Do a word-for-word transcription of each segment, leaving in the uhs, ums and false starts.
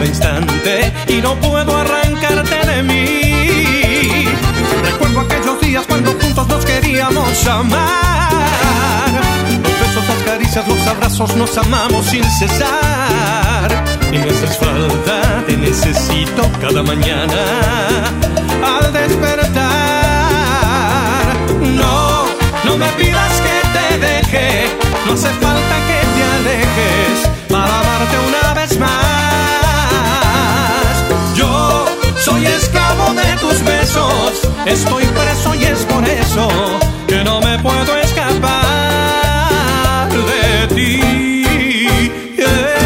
cada instante y no puedo arrancarte de mí. Recuerdo aquellos días cuando juntos nos queríamos amar. Los besos, las caricias, los abrazos, nos amamos sin cesar. Y me haces falta, te necesito cada mañana al despertar. No, no me pidas que te deje, no hace falta que te alejes para amarte una vez más. Yo soy esclavo de tus besos, estoy preso y es por eso que no me puedo escapar de ti. Yeah.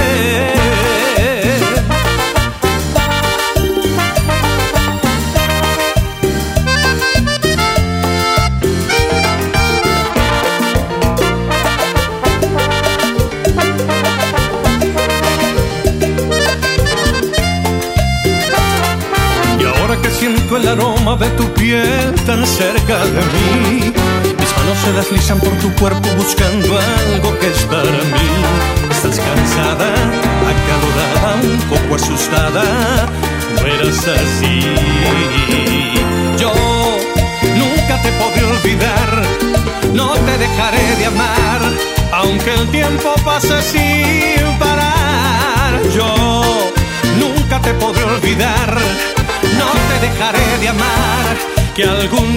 Siento el aroma de tu piel tan cerca de mí. Mis manos se deslizan por tu cuerpo buscando algo que es para mí. Estás cansada, acalorada, un poco asustada. No eras así. Yo nunca te podré olvidar, no te dejaré de amar, aunque el tiempo pase sin parar. Yo nunca te podré olvidar, no te dejaré de amar, que algún